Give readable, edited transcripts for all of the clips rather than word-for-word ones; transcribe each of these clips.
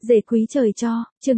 Dề quý trời cho, chương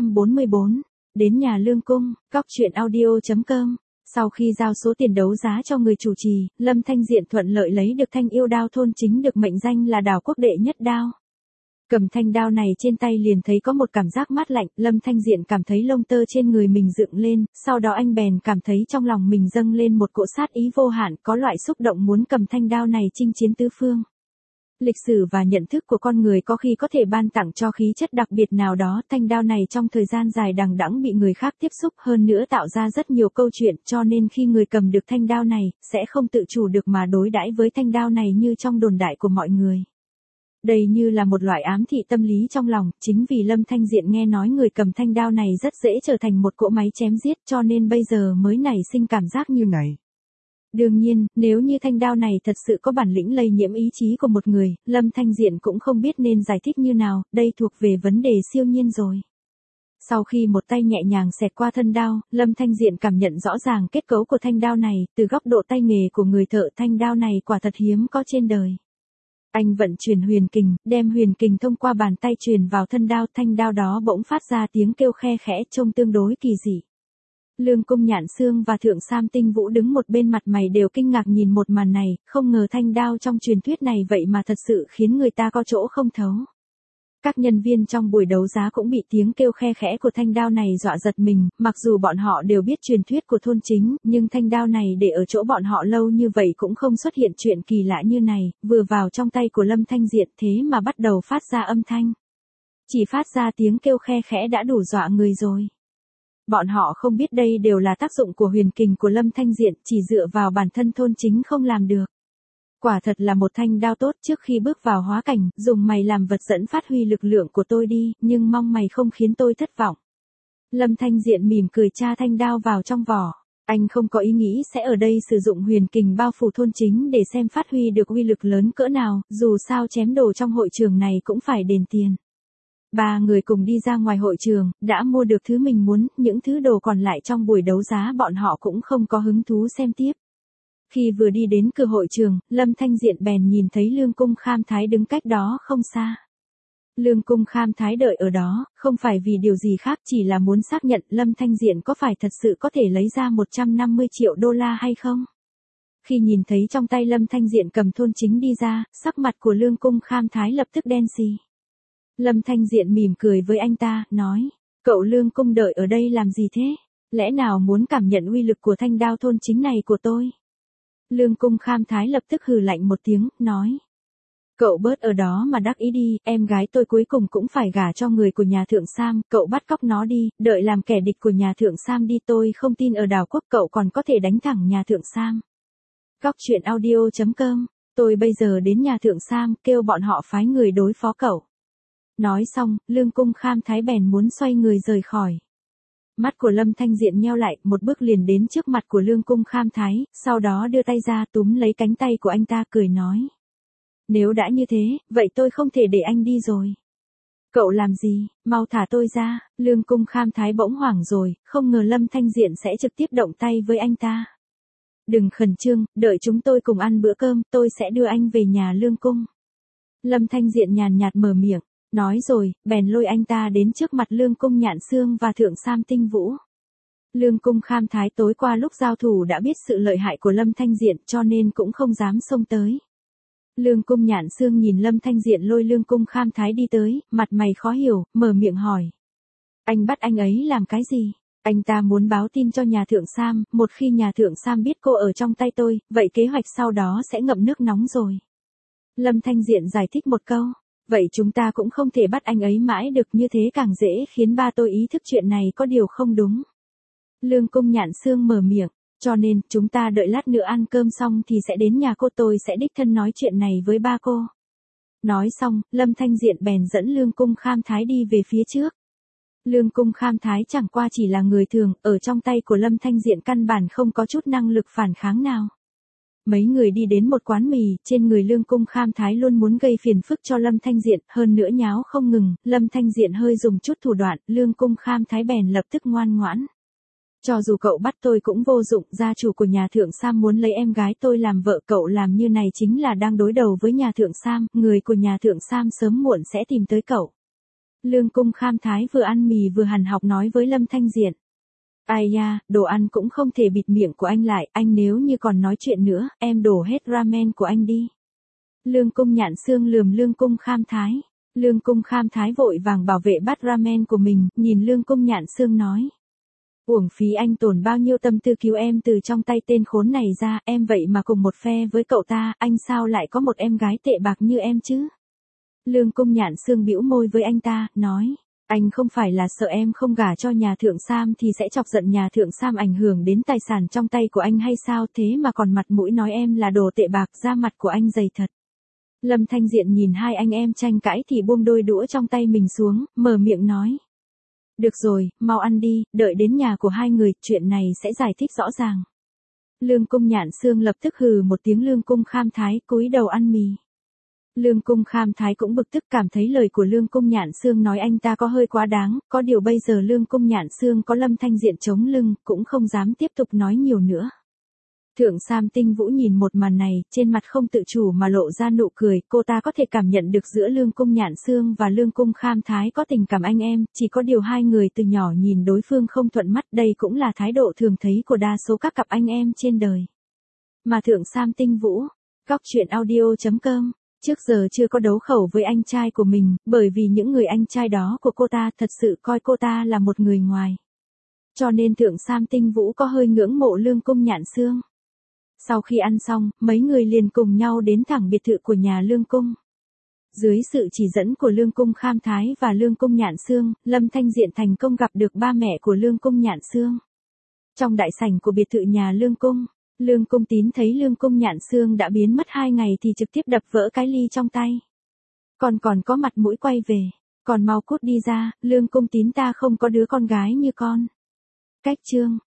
844, đến nhà Lương Cung, cóc truyện audio.com. Sau khi giao số tiền đấu giá cho người chủ trì, Lâm Thanh Diện thuận lợi lấy được thanh yêu đao thôn chính được mệnh danh là đào quốc đệ nhất đao. Cầm thanh đao này trên tay liền thấy có một cảm giác mát lạnh, Lâm Thanh Diện cảm thấy lông tơ trên người mình dựng lên, sau đó anh bèn cảm thấy trong lòng mình dâng lên một cỗ sát ý vô hạn, có loại xúc động muốn cầm thanh đao này chinh chiến tứ phương. Lịch sử và nhận thức của con người có khi có thể ban tặng cho khí chất đặc biệt nào đó, thanh đao này trong thời gian dài đằng đẵng bị người khác tiếp xúc hơn nữa tạo ra rất nhiều câu chuyện, cho nên khi người cầm được thanh đao này, sẽ không tự chủ được mà đối đãi với thanh đao này như trong đồn đại của mọi người. Đây như là một loại ám thị tâm lý trong lòng, chính vì Lâm Thanh Diện nghe nói người cầm thanh đao này rất dễ trở thành một cỗ máy chém giết cho nên bây giờ mới nảy sinh cảm giác như này. Đương nhiên, nếu như thanh đao này thật sự có bản lĩnh lây nhiễm ý chí của một người, Lâm Thanh Diện cũng không biết nên giải thích như nào, đây thuộc về vấn đề siêu nhiên rồi. Sau khi một tay nhẹ nhàng xẹt qua thân đao, Lâm Thanh Diện cảm nhận rõ ràng kết cấu của thanh đao này, từ góc độ tay nghề của người thợ thanh đao này quả thật hiếm có trên đời. Anh vận chuyển huyền kình, đem huyền kình thông qua bàn tay truyền vào thân đao, thanh đao đó bỗng phát ra tiếng kêu khe khẽ trông tương đối kỳ dị. Lương Cung Nhạn Xương và Thượng Sam Tinh Vũ đứng một bên mặt mày đều kinh ngạc nhìn một màn này, không ngờ thanh đao trong truyền thuyết này vậy mà thật sự khiến người ta có chỗ không thấu. Các nhân viên trong buổi đấu giá cũng bị tiếng kêu khe khẽ của thanh đao này dọa giật mình, mặc dù bọn họ đều biết truyền thuyết của thôn chính, nhưng thanh đao này để ở chỗ bọn họ lâu như vậy cũng không xuất hiện chuyện kỳ lạ như này, vừa vào trong tay của Lâm Thanh Diện thế mà bắt đầu phát ra âm thanh. Chỉ phát ra tiếng kêu khe khẽ đã đủ dọa người rồi. Bọn họ không biết đây đều là tác dụng của huyền kình của Lâm Thanh Diện, chỉ dựa vào bản thân thôn chính không làm được. Quả thật là một thanh đao tốt, trước khi bước vào hóa cảnh, dùng mày làm vật dẫn phát huy lực lượng của tôi đi, nhưng mong mày không khiến tôi thất vọng. Lâm Thanh Diện mỉm cười tra thanh đao vào trong vỏ. Anh không có ý nghĩ sẽ ở đây sử dụng huyền kình bao phủ thôn chính để xem phát huy được uy lực lớn cỡ nào, dù sao chém đồ trong hội trường này cũng phải đền tiền. Ba người cùng đi ra ngoài hội trường, đã mua được thứ mình muốn, những thứ đồ còn lại trong buổi đấu giá bọn họ cũng không có hứng thú xem tiếp. Khi vừa đi đến cửa hội trường, Lâm Thanh Diện bèn nhìn thấy Lương Cung Kham Thái đứng cách đó không xa. Lương Cung Kham Thái đợi ở đó, không phải vì điều gì khác, chỉ là muốn xác nhận Lâm Thanh Diện có phải thật sự có thể lấy ra 150 triệu đô la hay không. Khi nhìn thấy trong tay Lâm Thanh Diện cầm thôn chính đi ra, sắc mặt của Lương Cung Kham Thái lập tức đen xì. Lâm Thanh Diện mỉm cười với anh ta, nói, cậu Lương Cung đợi ở đây làm gì thế? Lẽ nào muốn cảm nhận uy lực của thanh đao thôn chính này của tôi? Lương Cung Kham Thái lập tức hừ lạnh một tiếng, nói, cậu bớt ở đó mà đắc ý đi, em gái tôi cuối cùng cũng phải gả cho người của nhà Thượng Sam, cậu bắt cóc nó đi, đợi làm kẻ địch của nhà Thượng Sam đi, tôi không tin ở đảo quốc cậu còn có thể đánh thẳng nhà Thượng Sam. Cóc truyện audio.com, tôi bây giờ đến nhà Thượng Sam, kêu bọn họ phái người đối phó cậu. Nói xong, Lương Cung Kham Thái bèn muốn xoay người rời khỏi. Mắt của Lâm Thanh Diện nheo lại, một bước liền đến trước mặt của Lương Cung Kham Thái, sau đó đưa tay ra túm lấy cánh tay của anh ta cười nói. Nếu đã như thế, vậy tôi không thể để anh đi rồi. Cậu làm gì, mau thả tôi ra, Lương Cung Kham Thái bỗng hoảng rồi, không ngờ Lâm Thanh Diện sẽ trực tiếp động tay với anh ta. Đừng khẩn trương, đợi chúng tôi cùng ăn bữa cơm, tôi sẽ đưa anh về nhà Lương Cung. Lâm Thanh Diện nhàn nhạt mở miệng. Nói rồi, bèn lôi anh ta đến trước mặt Lương Cung Nhạn Xương và Thượng Sam Tinh Vũ. Lương Cung Kham Thái tối qua lúc giao thủ đã biết sự lợi hại của Lâm Thanh Diện cho nên cũng không dám xông tới. Lương Cung Nhạn Xương nhìn Lâm Thanh Diện lôi Lương Cung Kham Thái đi tới, mặt mày khó hiểu, mở miệng hỏi. Anh bắt anh ấy làm cái gì? Anh ta muốn báo tin cho nhà Thượng Sam, một khi nhà Thượng Sam biết cô ở trong tay tôi, vậy kế hoạch sau đó sẽ ngậm nước nóng rồi. Lâm Thanh Diện giải thích một câu. Vậy chúng ta cũng không thể bắt anh ấy mãi được, như thế càng dễ khiến ba tôi ý thức chuyện này có điều không đúng. Lương Cung Nhạn Xương mở miệng, cho nên chúng ta đợi lát nữa ăn cơm xong thì sẽ đến nhà cô, tôi sẽ đích thân nói chuyện này với ba cô. Nói xong, Lâm Thanh Diện bèn dẫn Lương Cung Kham Thái đi về phía trước. Lương Cung Kham Thái chẳng qua chỉ là người thường, ở trong tay của Lâm Thanh Diện căn bản không có chút năng lực phản kháng nào. Mấy người đi đến một quán mì, trên người Lương Cung Kham Thái luôn muốn gây phiền phức cho Lâm Thanh Diện, hơn nữa nháo không ngừng, Lâm Thanh Diện hơi dùng chút thủ đoạn, Lương Cung Kham Thái bèn lập tức ngoan ngoãn. Cho dù cậu bắt tôi cũng vô dụng, gia chủ của nhà Thượng Sam muốn lấy em gái tôi làm vợ, cậu làm như này chính là đang đối đầu với nhà Thượng Sam, người của nhà Thượng Sam sớm muộn sẽ tìm tới cậu. Lương Cung Kham Thái vừa ăn mì vừa hằn học nói với Lâm Thanh Diện. Ai da, đồ ăn cũng không thể bịt miệng của anh lại, anh nếu như còn nói chuyện nữa, em đổ hết ramen của anh đi. Lương Cung Nhạn Xương lườm Lương Cung Kham Thái. Lương Cung Kham Thái vội vàng bảo vệ bát ramen của mình, nhìn Lương Cung Nhạn Xương nói. Uổng phí anh tổn bao nhiêu tâm tư cứu em từ trong tay tên khốn này ra, em vậy mà cùng một phe với cậu ta, anh sao lại có một em gái tệ bạc như em chứ? Lương Cung Nhạn Xương bĩu môi với anh ta, nói. Anh không phải là sợ em không gả cho nhà thượng Sam thì sẽ chọc giận nhà thượng Sam ảnh hưởng đến tài sản trong tay của anh hay sao, thế mà còn mặt mũi nói em là đồ tệ bạc, da mặt của anh dày thật. Lâm Thanh Diện nhìn hai anh em tranh cãi thì buông đôi đũa trong tay mình xuống, mở miệng nói. Được rồi, mau ăn đi, đợi đến nhà của hai người, chuyện này sẽ giải thích rõ ràng. Lương Cung Nhạn Xương lập tức hừ một tiếng. Lương Cung Kham Thái cúi đầu ăn mì. Lương Cung Kham Thái cũng bực tức, cảm thấy lời của Lương Cung Nhạn Xương nói anh ta có hơi quá đáng, có điều bây giờ Lương Cung Nhạn Xương có Lâm Thanh Diện chống lưng, cũng không dám tiếp tục nói nhiều nữa. Thượng Sam Tinh Vũ nhìn một màn này, trên mặt không tự chủ mà lộ ra nụ cười, cô ta có thể cảm nhận được giữa Lương Cung Nhạn Xương và Lương Cung Kham Thái có tình cảm anh em, chỉ có điều hai người từ nhỏ nhìn đối phương không thuận mắt, đây cũng là thái độ thường thấy của đa số các cặp anh em trên đời. Mà Thượng Sam Tinh Vũ, Góc Truyện Audio.com, trước giờ chưa có đấu khẩu với anh trai của mình, bởi vì những người anh trai đó của cô ta thật sự coi cô ta là một người ngoài. Cho nên Thượng Sam Tinh Vũ có hơi ngưỡng mộ Lương Cung Nhạn Xương. Sau khi ăn xong, mấy người liền cùng nhau đến thẳng biệt thự của nhà Lương Cung. Dưới sự chỉ dẫn của Lương Cung Kham Thái và Lương Cung Nhạn Xương, Lâm Thanh Diện thành công gặp được ba mẹ của Lương Cung Nhạn Xương. Trong đại sảnh của biệt thự nhà Lương Cung, Lương Cung Tín thấy Lương Cung Nhạn Xương đã biến mất 2 ngày thì trực tiếp đập vỡ cái ly trong tay. Còn có mặt mũi quay về, còn mau cút đi ra, Lương Cung Tín ta không có đứa con gái như con. Cách chương